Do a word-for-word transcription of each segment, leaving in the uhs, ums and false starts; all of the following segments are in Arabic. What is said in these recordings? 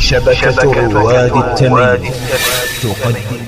شبكة رواد التمييز تقدم.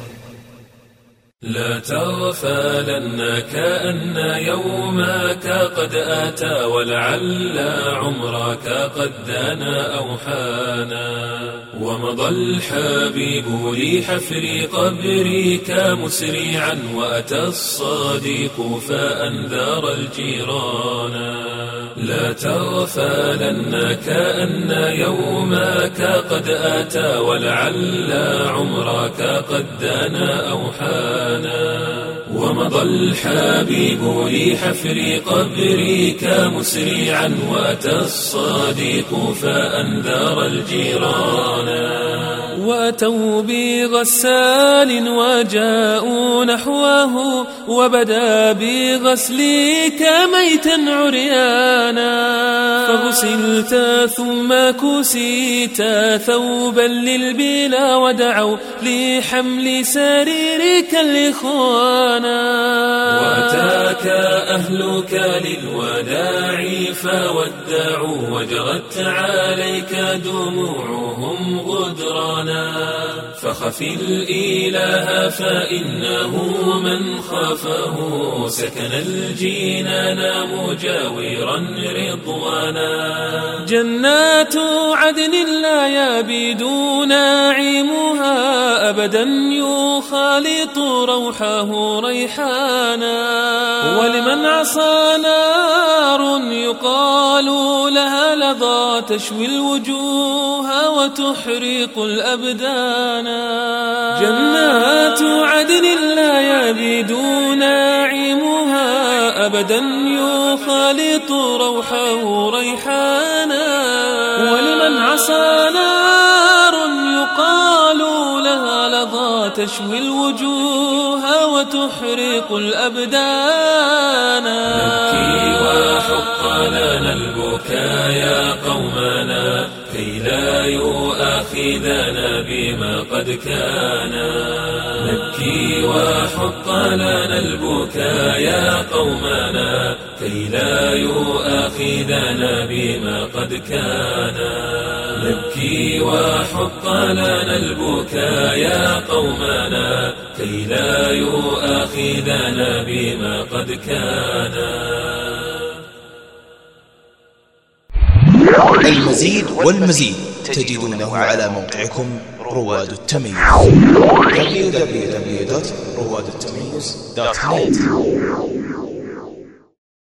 لا تغفلن كأن يومك قد أتى ولعل عمرك قد دنا أو حانا ومضى الحبيب لحفر قبرك مسرعا وأتى الصديق فأنذر الجيران. لا تغفلن كأن يومك قد أتى ولعل عمرك قد دنا أو حانا ومضى الحبيب لحفر قبرك مسرعا وأتى الصديق فأنذر الجيران. وأتوا بغسال وجاءوا نحوه وبدا بغسلك ميتا عريانا فغسلت ثم كسيت ثوبا للبلا ودعوا لحمل سريرك الإخوانا. وأتاك أهلك للوداع فودعوا وجرت عليك دموعهم غدرانا فخف الإله فإنه من خافه سكن الجنان مجاورا رضوانا. جنات عدن لا يبيد ناعمها أبدا يخالط روحه ريحانا ولمن عصى نار يقال لها لظى تشوي الوجوه وتحرق الأبدان. جنات عدن لا يبيد ناعمها أبدا يخالط روحه ريحانا ولمن عصى نار يقال لها لظى تشوي الوجوه وتحرق الأبدان. نبكي وحق لنا البكاء يا قومنا كي لا يؤاخذنا بما قد كان. نبكي وحق لنا البكاء يا قومنا كي لا يؤاخذنا بما قد كان. نبكي وحق لنا البكاء يا قومنا كي لا يؤاخذنا بما قد كان. المزيد والمزيد تجدونه على موقعكم رواد التمييز دبليو دبليو دبليو دوت رواد التمييز دوت نت.